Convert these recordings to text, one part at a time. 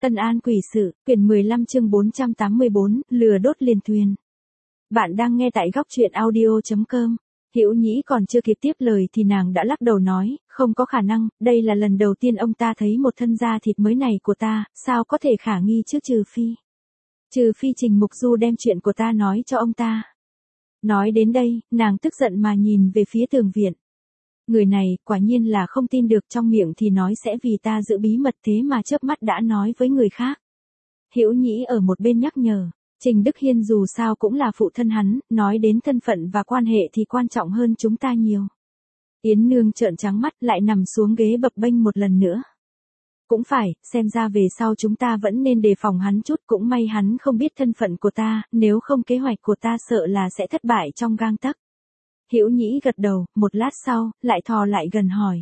Tân An quỷ sự, quyển 15 chương 484, lừa đốt liền thuyền. Bạn đang nghe tại góc truyện audio.com. Hữu Nhĩ còn chưa kịp tiếp lời thì nàng đã lắc đầu nói, không có khả năng, đây là lần đầu tiên ông ta thấy một thân da thịt mới này của ta, sao có thể khả nghi chứ trừ phi Trình Mục Du đem chuyện của ta nói cho ông ta. Nói đến đây, nàng tức giận mà nhìn về phía tường viện. Người này, quả nhiên là không tin được, trong miệng thì nói sẽ vì ta giữ bí mật thế mà chớp mắt đã nói với người khác. Hữu Nhĩ ở một bên nhắc nhở, Trình Đức Hiên dù sao cũng là phụ thân hắn, nói đến thân phận và quan hệ thì quan trọng hơn chúng ta nhiều. Yến Nương trợn trắng mắt lại nằm xuống ghế bập bênh một lần nữa. Cũng phải, xem ra về sau chúng ta vẫn nên đề phòng hắn chút, cũng may hắn không biết thân phận của ta, nếu không kế hoạch của ta sợ là sẽ thất bại trong gang tấc. Hữu Nhĩ gật đầu, một lát sau, lại thò lại gần hỏi.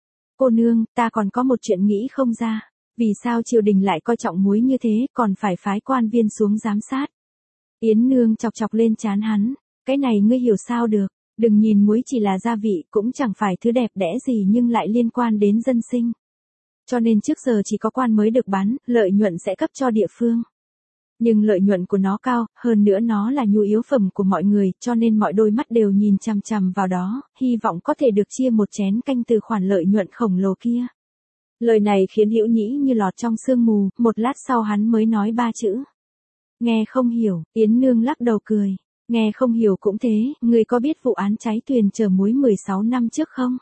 Cô nương, ta còn có một chuyện nghĩ không ra. Vì sao triều đình lại coi trọng muối như thế, còn phải phái quan viên xuống giám sát? Yến Nương chọc chọc lên trán hắn. Cái này ngươi hiểu sao được, đừng nhìn muối chỉ là gia vị, cũng chẳng phải thứ đẹp đẽ gì nhưng lại liên quan đến dân sinh. Cho nên trước giờ chỉ có quan mới được bán, lợi nhuận sẽ cấp cho địa phương. Nhưng lợi nhuận của nó cao, hơn nữa nó là nhu yếu phẩm của mọi người, cho nên mọi đôi mắt đều nhìn chằm chằm vào đó, hy vọng có thể được chia một chén canh từ khoản lợi nhuận khổng lồ kia. Lời này khiến Hữu Nhĩ như lọt trong sương mù, một lát sau hắn mới nói 3 chữ. Nghe không hiểu, Yến Nương lắc đầu cười. Nghe không hiểu cũng thế, người có biết vụ án cháy thuyền chở muối 16 năm trước không?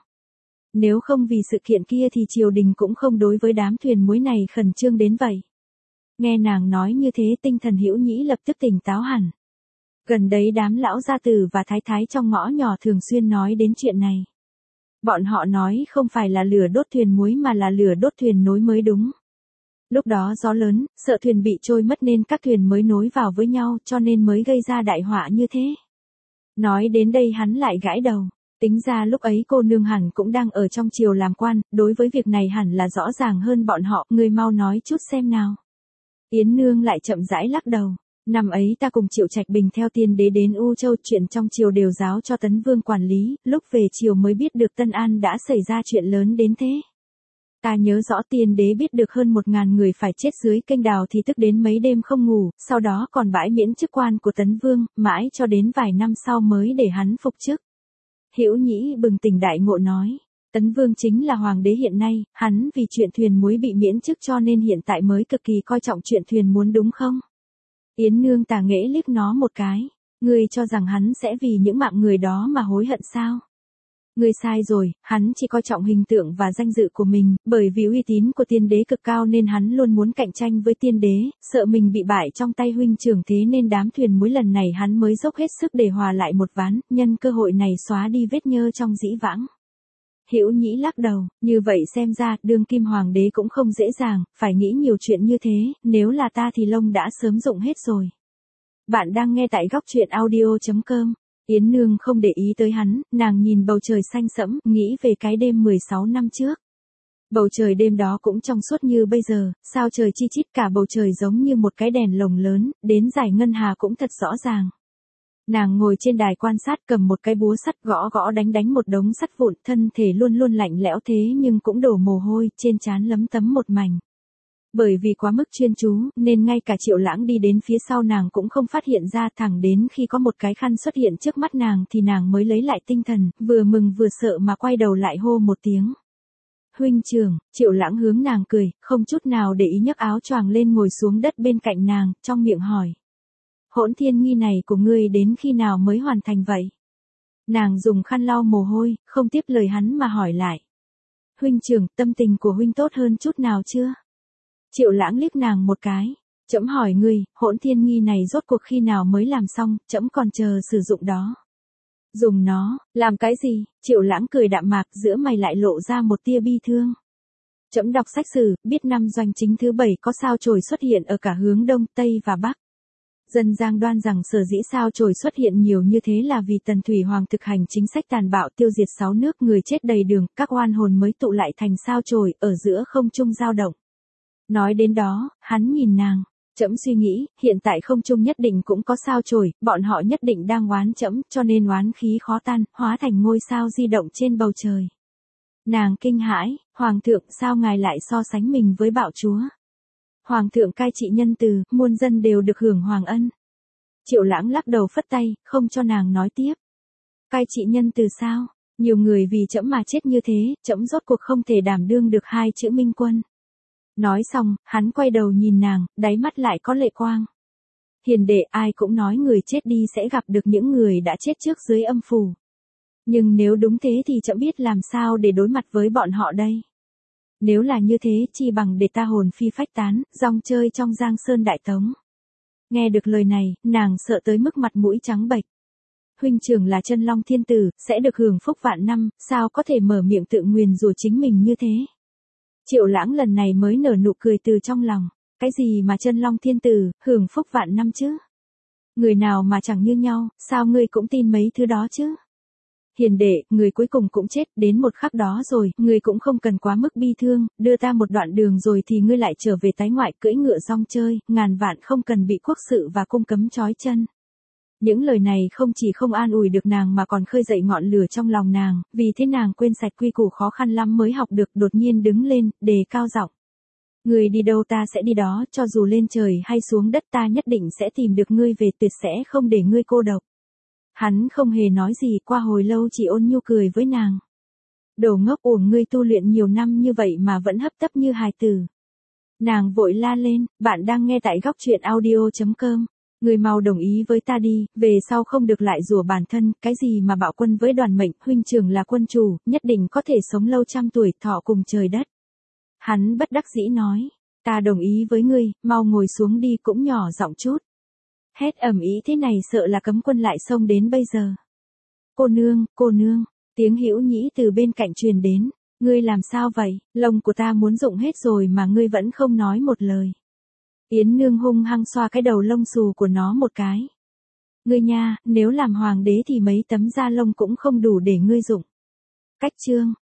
Nếu không vì sự kiện kia thì triều đình cũng không đối với đám thuyền muối này khẩn trương đến vậy. Nghe nàng nói như thế tinh thần Hữu Nhĩ lập tức tỉnh táo hẳn. Gần đấy đám lão gia tử và thái thái trong ngõ nhỏ thường xuyên nói đến chuyện này. Bọn họ nói không phải là lửa đốt thuyền muối mà là lửa đốt thuyền nối mới đúng. Lúc đó gió lớn, sợ thuyền bị trôi mất nên các thuyền mới nối vào với nhau cho nên mới gây ra đại họa như thế. Nói đến đây hắn lại gãi đầu. Tính ra lúc ấy cô nương hẳn cũng đang ở trong triều làm quan, đối với việc này hẳn là rõ ràng hơn bọn họ, người mau nói chút xem nào. Yến Nương lại chậm rãi lắc đầu. Năm ấy ta cùng Triệu Trạch Bình theo tiên đế đến U Châu, chuyện trong triều đều giáo cho Tấn Vương quản lý, lúc về triều mới biết được Tân An đã xảy ra chuyện lớn đến thế. Ta nhớ rõ tiên đế biết được hơn 1.000 người phải chết dưới kênh đào thì tức đến mấy đêm không ngủ, sau đó còn bãi miễn chức quan của Tấn Vương, mãi cho đến vài năm sau mới để hắn phục chức. Hữu Nhĩ bừng tỉnh đại ngộ nói. Tấn Vương chính là hoàng đế hiện nay, hắn vì chuyện thuyền muối bị miễn chức cho nên hiện tại mới cực kỳ coi trọng chuyện thuyền muốn đúng không? Yến Nương tà nghễ liếc nó một cái. Ngươi cho rằng hắn sẽ vì những mạng người đó mà hối hận sao? Ngươi sai rồi, hắn chỉ coi trọng hình tượng và danh dự của mình, bởi vì uy tín của tiên đế cực cao nên hắn luôn muốn cạnh tranh với tiên đế, sợ mình bị bại trong tay huynh trưởng thế nên đám thuyền muối lần này hắn mới dốc hết sức để hòa lại một ván, nhân cơ hội này xóa đi vết nhơ trong dĩ vãng. Hữu Nhĩ lắc đầu, như vậy xem ra, đương kim hoàng đế cũng không dễ dàng, phải nghĩ nhiều chuyện như thế, nếu là ta thì lông đã sớm rụng hết rồi. Bạn đang nghe tại góc truyện audio.com. Yến Nương không để ý tới hắn, nàng nhìn bầu trời xanh sẫm, nghĩ về cái đêm 16 năm trước. Bầu trời đêm đó cũng trong suốt như bây giờ, sao trời chi chít, cả bầu trời giống như một cái đèn lồng lớn, đến dải ngân hà cũng thật rõ ràng. Nàng ngồi trên đài quan sát cầm một cái búa sắt gõ gõ đánh một đống sắt vụn, thân thể luôn luôn lạnh lẽo thế nhưng cũng đổ mồ hôi, trên trán lấm tấm một mảnh. Bởi vì quá mức chuyên chú, nên ngay cả Triệu Lãng đi đến phía sau nàng cũng không phát hiện ra, thẳng đến khi có một cái khăn xuất hiện trước mắt nàng thì nàng mới lấy lại tinh thần, vừa mừng vừa sợ mà quay đầu lại hô một tiếng. Huynh trưởng, Triệu Lãng hướng nàng cười, không chút nào để ý nhấc áo choàng lên ngồi xuống đất bên cạnh nàng, trong miệng hỏi. Hỗn thiên nghi này của ngươi đến khi nào mới hoàn thành vậy? Nàng dùng khăn lau mồ hôi, không tiếp lời hắn mà hỏi lại. Huynh trưởng, tâm tình của huynh tốt hơn chút nào chưa? Triệu Lãng liếc nàng một cái. Trẫm hỏi ngươi, hỗn thiên nghi này rốt cuộc khi nào mới làm xong, trẫm còn chờ sử dụng đó. Dùng nó, làm cái gì? Triệu Lãng cười đạm mạc, giữa mày lại lộ ra một tia bi thương. Trẫm đọc sách sử, biết năm doanh chính thứ 7 có sao chổi xuất hiện ở cả hướng Đông, Tây và Bắc. Dân gian đoan rằng sở dĩ sao chổi xuất hiện nhiều như thế là vì Tần Thủy Hoàng thực hành chính sách tàn bạo tiêu diệt 6 nước, người chết đầy đường, các oan hồn mới tụ lại thành sao chổi, ở giữa không trung dao động. Nói đến đó, hắn nhìn nàng. Trẫm suy nghĩ, hiện tại không trung nhất định cũng có sao chổi, bọn họ nhất định đang oán trẫm, cho nên oán khí khó tan, hóa thành ngôi sao di động trên bầu trời. Nàng kinh hãi, Hoàng thượng, sao ngài lại so sánh mình với bạo chúa? Hoàng thượng cai trị nhân từ, muôn dân đều được hưởng hoàng ân. Triệu Lãng lắc đầu phất tay, không cho nàng nói tiếp. Cai trị nhân từ sao? Nhiều người vì trẫm mà chết như thế, trẫm rốt cuộc không thể đảm đương được hai chữ minh quân. Nói xong, hắn quay đầu nhìn nàng, đáy mắt lại có lệ quang. Hiền đệ, ai cũng nói người chết đi sẽ gặp được những người đã chết trước dưới âm phủ. Nhưng nếu đúng thế thì trẫm biết làm sao để đối mặt với bọn họ đây. Nếu là như thế, chi bằng để ta hồn phi phách tán, rong chơi trong Giang Sơn Đại Tống. Nghe được lời này, nàng sợ tới mức mặt mũi trắng bệch. Huynh trưởng là Chân Long Thiên Tử, sẽ được hưởng phúc vạn năm, sao có thể mở miệng tự nguyền rủa chính mình như thế. Triệu Lãng lần này mới nở nụ cười từ trong lòng. Cái gì mà Chân Long Thiên Tử, hưởng phúc vạn năm chứ? Người nào mà chẳng như nhau, sao ngươi cũng tin mấy thứ đó chứ? Hiền đệ, người cuối cùng cũng chết, đến một khắc đó rồi, người cũng không cần quá mức bi thương, đưa ta một đoạn đường rồi thì ngươi lại trở về tái ngoại cưỡi ngựa rong chơi, ngàn vạn không cần bị quốc sự và cung cấm trói chân. Những lời này không chỉ không an ủi được nàng mà còn khơi dậy ngọn lửa trong lòng nàng, vì thế nàng quên sạch quy củ khó khăn lắm mới học được, đột nhiên đứng lên, đề cao giọng. Người đi đâu ta sẽ đi đó, cho dù lên trời hay xuống đất ta nhất định sẽ tìm được ngươi về, tuyệt sẽ không để ngươi cô độc. Hắn không hề nói gì, qua hồi lâu chỉ ôn nhu cười với nàng. Đồ ngốc, uổng ngươi tu luyện nhiều năm như vậy mà vẫn hấp tấp như hài tử. Nàng vội la lên, bạn đang nghe tại góc truyện audio.com. Người mau đồng ý với ta đi, về sau không được lại rủa bản thân, cái gì mà bạo quân với đoàn mệnh, huynh trưởng là quân chủ, nhất định có thể sống lâu trăm tuổi, thọ cùng trời đất. Hắn bất đắc dĩ nói, ta đồng ý với ngươi, mau ngồi xuống đi, cũng nhỏ giọng chút. Hét ầm ĩ thế này sợ là cấm quân lại xông đến bây giờ. Cô nương, tiếng Hữu Nhĩ từ bên cạnh truyền đến, ngươi làm sao vậy, lông của ta muốn rụng hết rồi mà ngươi vẫn không nói một lời. Yến Nương hung hăng xoa cái đầu lông xù của nó một cái. Ngươi nha, nếu làm hoàng đế thì mấy tấm da lông cũng không đủ để ngươi dụng. Cách chương.